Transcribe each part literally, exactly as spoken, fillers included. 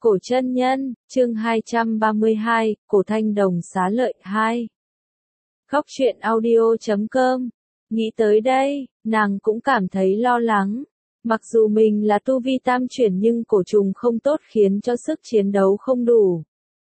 Cổ chân nhân, chương hai trăm ba mươi hai, Cổ Thanh Đồng xá lợi hai. Khóc chuyện audio chấm com. Nghĩ tới đây, nàng cũng cảm thấy lo lắng. Mặc dù mình là tu vi tam chuyển nhưng cổ trùng không tốt khiến cho sức chiến đấu không đủ.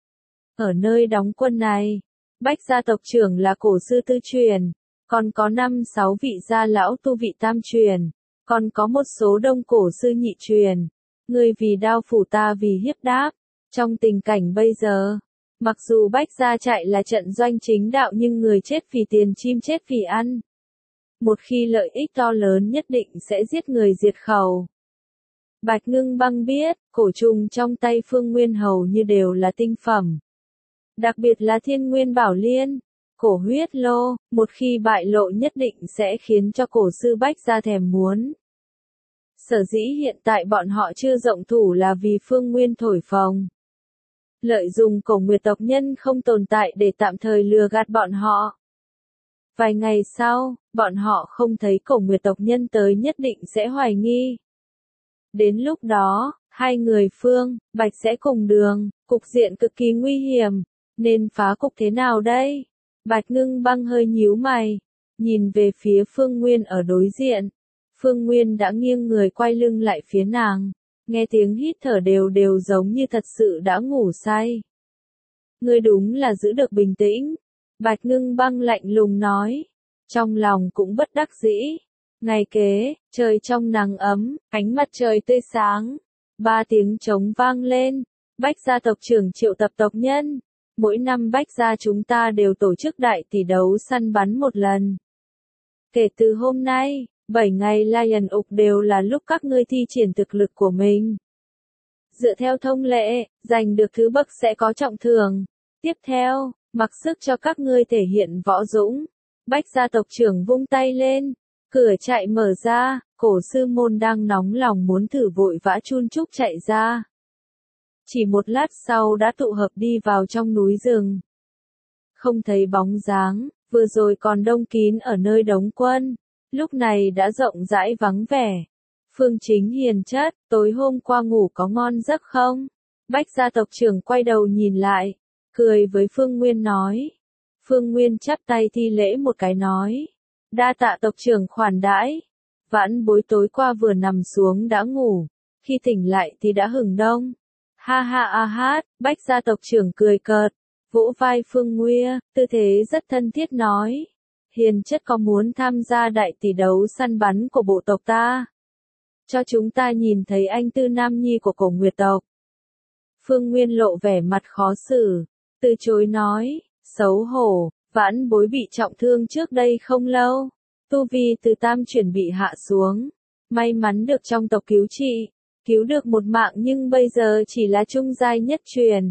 Ở nơi đóng quân này, Bách gia tộc trưởng là cổ sư tư truyền, còn có năm sáu vị gia lão tu vị tam truyền, còn có một số đông cổ sư nhị truyền. Ngươi vì đao phủ ta vì hiếp đáp. Trong tình cảnh bây giờ, mặc dù Bách gia chạy là trận doanh chính đạo nhưng người chết vì tiền chim chết vì ăn. Một khi lợi ích to lớn nhất định sẽ giết người diệt khẩu. Bạch Ngưng Băng biết, cổ trùng trong tay Phương Nguyên hầu như đều là tinh phẩm. Đặc biệt là Thiên Nguyên Bảo Liên, cổ huyết lô, một khi bại lộ nhất định sẽ khiến cho cổ sư Bách gia thèm muốn. Sở dĩ hiện tại bọn họ chưa rộng thủ là vì Phương Nguyên thổi phồng. Lợi dụng cổ nguyệt tộc nhân không tồn tại để tạm thời lừa gạt bọn họ. Vài ngày sau, bọn họ không thấy cổ nguyệt tộc nhân tới nhất định sẽ hoài nghi. Đến lúc đó, hai người Phương, Bạch sẽ cùng đường, cục diện cực kỳ nguy hiểm, nên phá cục thế nào đây? Bạch Ngưng Băng hơi nhíu mày, nhìn về phía Phương Nguyên ở đối diện. Phương Nguyên đã nghiêng người quay lưng lại phía nàng, nghe tiếng hít thở đều đều giống như thật sự đã ngủ say. Ngươi đúng là giữ được bình tĩnh, Bạch Ngưng Băng lạnh lùng nói, trong lòng cũng bất đắc dĩ. Ngày kế, trời trong nắng ấm, ánh mặt trời tươi sáng, ba tiếng trống vang lên, Bách gia tộc trưởng triệu tập tộc nhân. Mỗi năm Bách gia chúng ta đều tổ chức đại tỷ đấu săn bắn một lần. Kể từ hôm nay, bảy ngày Lion Ục đều là lúc các ngươi thi triển thực lực của mình. Dựa theo thông lệ, giành được thứ bậc sẽ có trọng thưởng. Tiếp theo, mặc sức cho các ngươi thể hiện võ dũng. Bách gia tộc trưởng vung tay lên, cửa chạy mở ra, cổ sư môn đang nóng lòng muốn thử vội vã chun chúc chạy ra. Chỉ một lát sau đã tụ hợp đi vào trong núi rừng. Không thấy bóng dáng, vừa rồi còn đông kín ở nơi đóng quân. Lúc này đã rộng rãi vắng vẻ. Phương Chính hiền chất, tối hôm qua ngủ có ngon giấc không? Bách gia tộc trưởng quay đầu nhìn lại, cười với Phương Nguyên nói. Phương Nguyên chắp tay thi lễ một cái nói. Đa tạ tộc trưởng khoản đãi. Vãn bối tối qua vừa nằm xuống đã ngủ, khi tỉnh lại thì đã hừng đông. Ha ha a hát, Bách gia tộc trưởng cười cợt, vỗ vai Phương Nguyên, tư thế rất thân thiết nói. Hiền chất có muốn tham gia đại tỷ đấu săn bắn của bộ tộc ta? Cho chúng ta nhìn thấy anh tư nam nhi của cổ nguyệt tộc. Phương Nguyên lộ vẻ mặt khó xử, từ chối nói, xấu hổ, vãn bối bị trọng thương trước đây không lâu. Tu vi từ tam chuyển bị hạ xuống. May mắn được trong tộc cứu trị, cứu được một mạng nhưng bây giờ chỉ là trung giai nhất truyền.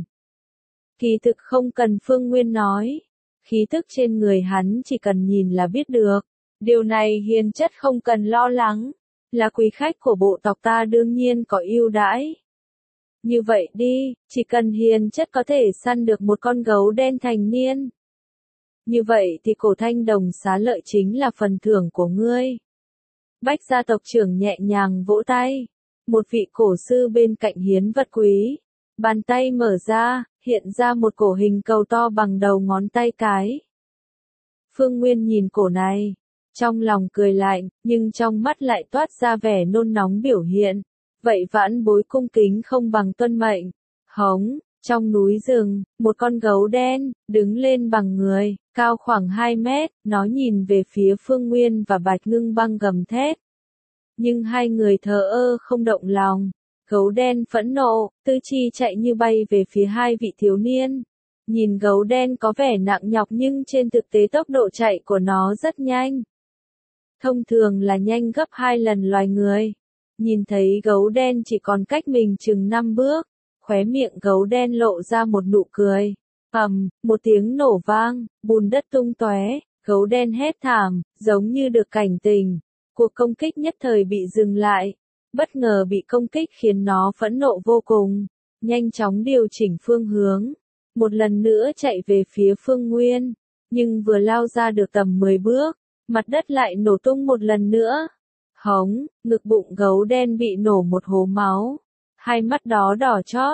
Kỳ thực không cần Phương Nguyên nói. Khí tức trên người hắn chỉ cần nhìn là biết được. Điều này hiền chất không cần lo lắng. Là quý khách của bộ tộc ta đương nhiên có ưu đãi. Như vậy đi, chỉ cần hiền chất có thể săn được một con gấu đen thành niên. Như vậy thì cổ thanh đồng xá lợi chính là phần thưởng của ngươi. Bách gia tộc trưởng nhẹ nhàng vỗ tay. Một vị cổ sư bên cạnh hiến vật quý. Bàn tay mở ra, hiện ra một cổ hình cầu to bằng đầu ngón tay cái. Phương Nguyên nhìn cổ này, trong lòng cười lạnh, nhưng trong mắt lại toát ra vẻ nôn nóng biểu hiện. Vậy vãn bối cung kính không bằng tuân mệnh. Hống, trong núi rừng, một con gấu đen, đứng lên bằng người, cao khoảng hai mét, nó nhìn về phía Phương Nguyên và Bạch Ngưng Băng gầm thét. Nhưng hai người thờ ơ không động lòng. Gấu đen phẫn nộ, tư chi chạy như bay về phía hai vị thiếu niên. Nhìn gấu đen có vẻ nặng nhọc nhưng trên thực tế tốc độ chạy của nó rất nhanh. Thông thường là nhanh gấp hai lần loài người. Nhìn thấy gấu đen chỉ còn cách mình chừng năm bước, khóe miệng gấu đen lộ ra một nụ cười. Ầm, một tiếng nổ vang, bùn đất tung tóe, gấu đen hét thảm, giống như được cảnh tình. Cuộc công kích nhất thời bị dừng lại. Bất ngờ bị công kích khiến nó phẫn nộ vô cùng, nhanh chóng điều chỉnh phương hướng, một lần nữa chạy về phía Phương Nguyên, nhưng vừa lao ra được tầm mười bước, mặt đất lại nổ tung một lần nữa. Hống, ngực bụng gấu đen bị nổ một hố máu, hai mắt đó đỏ chót,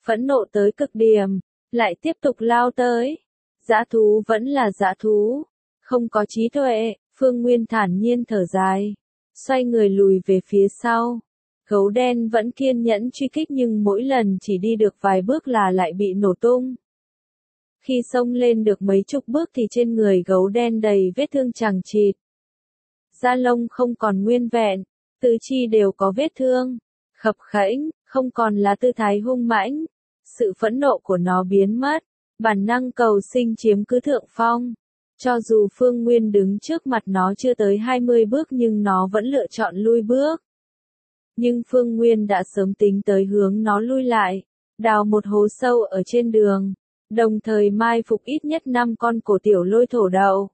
phẫn nộ tới cực điểm, lại tiếp tục lao tới. Dã thú vẫn là dã thú, không có trí tuệ, Phương Nguyên thản nhiên thở dài, xoay người lùi về phía sau. Gấu đen vẫn kiên nhẫn truy kích nhưng mỗi lần chỉ đi được vài bước là lại bị nổ tung. Khi xông lên được mấy chục bước thì trên người gấu đen đầy vết thương chằng chịt. Da lông không còn nguyên vẹn, tứ chi đều có vết thương, khập khẽnh, không còn là tư thái hung mãnh. Sự phẫn nộ của nó biến mất, bản năng cầu sinh chiếm cứ thượng phong. Cho dù Phương Nguyên đứng trước mặt nó chưa tới hai mươi bước nhưng nó vẫn lựa chọn lui bước. Nhưng Phương Nguyên đã sớm tính tới hướng nó lui lại, đào một hố sâu ở trên đường, đồng thời mai phục ít nhất năm con cổ tiểu lôi thổ đậu.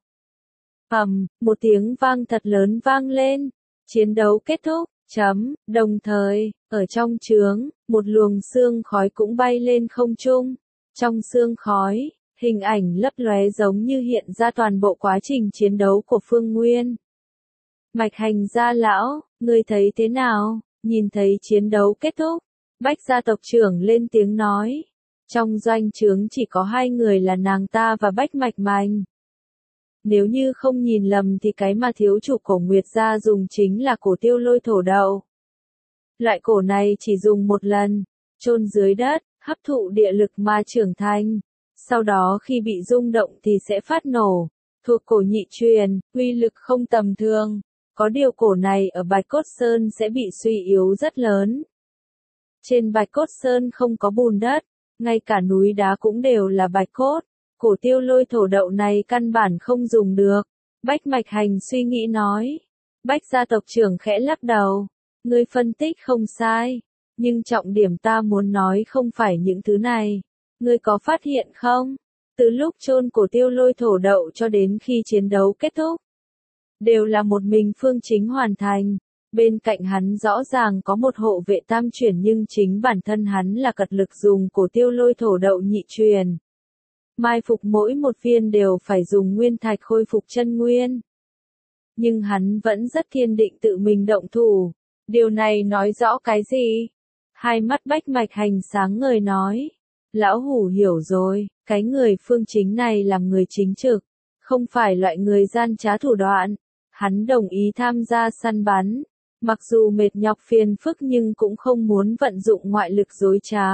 Ầm, một tiếng vang thật lớn vang lên, chiến đấu kết thúc, chấm, đồng thời, ở trong trướng, một luồng sương khói cũng bay lên không trung. Trong sương khói, hình ảnh lấp lóe giống như hiện ra toàn bộ quá trình chiến đấu của Phương Nguyên. Mạch Hành gia lão, ngươi thấy thế nào? Nhìn thấy chiến đấu kết thúc, Bách gia tộc trưởng lên tiếng nói. Trong doanh trướng chỉ có hai người là nàng ta và Bách Mạch Mành. Nếu như không nhìn lầm thì cái mà thiếu chủ cổ Nguyệt gia dùng chính là cổ tiêu lôi thổ đậu. Loại cổ này chỉ dùng một lần, chôn dưới đất, hấp thụ địa lực mà trưởng thành. Sau đó khi bị rung động thì sẽ phát nổ. Thuộc cổ nhị truyền, uy lực không tầm thường. Có điều cổ này ở Bạch Cốt Sơn sẽ bị suy yếu rất lớn. Trên Bạch Cốt Sơn không có bùn đất, ngay cả núi đá cũng đều là bạch cốt. Cổ tiêu lôi thổ đậu này căn bản không dùng được. Bách Mạch Hành suy nghĩ nói. Bách gia tộc trưởng khẽ lắc đầu. Ngươi phân tích không sai. Nhưng trọng điểm ta muốn nói không phải những thứ này. Ngươi có phát hiện không? Từ lúc chôn cổ tiêu lôi thổ đậu cho đến khi chiến đấu kết thúc, đều là một mình Phương Chính hoàn thành. Bên cạnh hắn rõ ràng có một hộ vệ tam chuyển nhưng chính bản thân hắn là cật lực dùng cổ tiêu lôi thổ đậu nhị truyền. Mai phục mỗi một viên đều phải dùng nguyên thạch khôi phục chân nguyên. Nhưng hắn vẫn rất kiên định tự mình động thủ. Điều này nói rõ cái gì? Hai mắt Bách Mạch Hành sáng ngời nói. Lão hủ hiểu rồi, cái người Phương Chính này làm người chính trực, không phải loại người gian trá thủ đoạn. Hắn đồng ý tham gia săn bắn, mặc dù mệt nhọc phiền phức nhưng cũng không muốn vận dụng ngoại lực dối trá.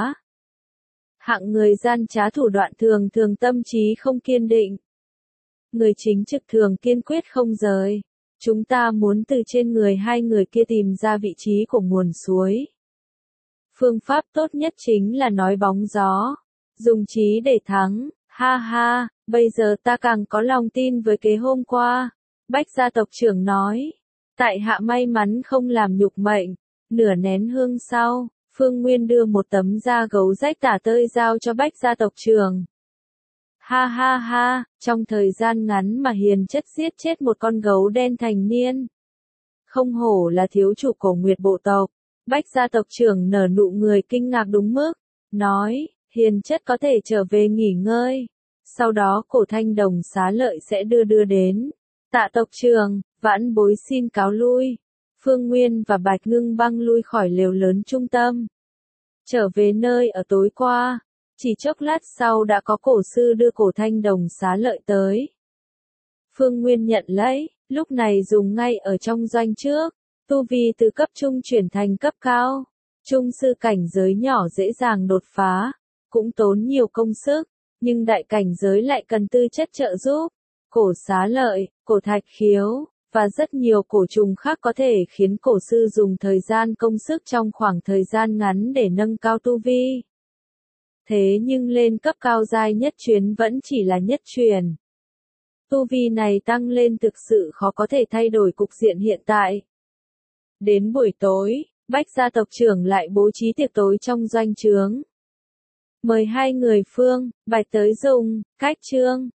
Hạng người gian trá thủ đoạn thường thường tâm trí không kiên định. Người chính trực thường kiên quyết không rời. Chúng ta muốn từ trên người hai người kia tìm ra vị trí của nguồn suối. Phương pháp tốt nhất chính là nói bóng gió, dùng trí để thắng. Ha ha, bây giờ ta càng có lòng tin với kế hôm qua. Bách gia tộc trưởng nói. Tại hạ may mắn không làm nhục mệnh. Nửa nén hương sau, Phương Nguyên đưa một tấm da gấu rách tả tơi giao cho Bách gia tộc trưởng. Ha ha ha, trong thời gian ngắn mà hiền chất giết chết một con gấu đen thành niên. Không hổ là thiếu chủ cổ Nguyệt bộ tộc. Bách gia tộc trưởng nở nụ người kinh ngạc đúng mức, nói, hiền chất có thể trở về nghỉ ngơi. Sau đó cổ thanh đồng xá lợi sẽ đưa đưa đến. Tạ tộc trưởng, vãn bối xin cáo lui. Phương Nguyên và Bạch Ngưng Băng lui khỏi lều lớn trung tâm. Trở về nơi ở tối qua. Chỉ chốc lát sau đã có cổ sư đưa cổ thanh đồng xá lợi tới. Phương Nguyên nhận lấy, lúc này dùng ngay ở trong doanh trước. Tu vi từ cấp trung chuyển thành cấp cao. Trung sư cảnh giới nhỏ dễ dàng đột phá. Cũng tốn nhiều công sức. Nhưng đại cảnh giới lại cần tư chất trợ giúp. Cổ xá lợi, cổ thạch khiếu, và rất nhiều cổ trùng khác có thể khiến cổ sư dùng thời gian công sức trong khoảng thời gian ngắn để nâng cao tu vi. Thế nhưng lên cấp cao giai nhất truyền vẫn chỉ là nhất truyền. Tu vi này tăng lên thực sự khó có thể thay đổi cục diện hiện tại. Đến buổi tối, Bách gia tộc trưởng lại bố trí tiệc tối trong doanh trướng. Mời hai người Phương, Bạch tới dùng, cách trương.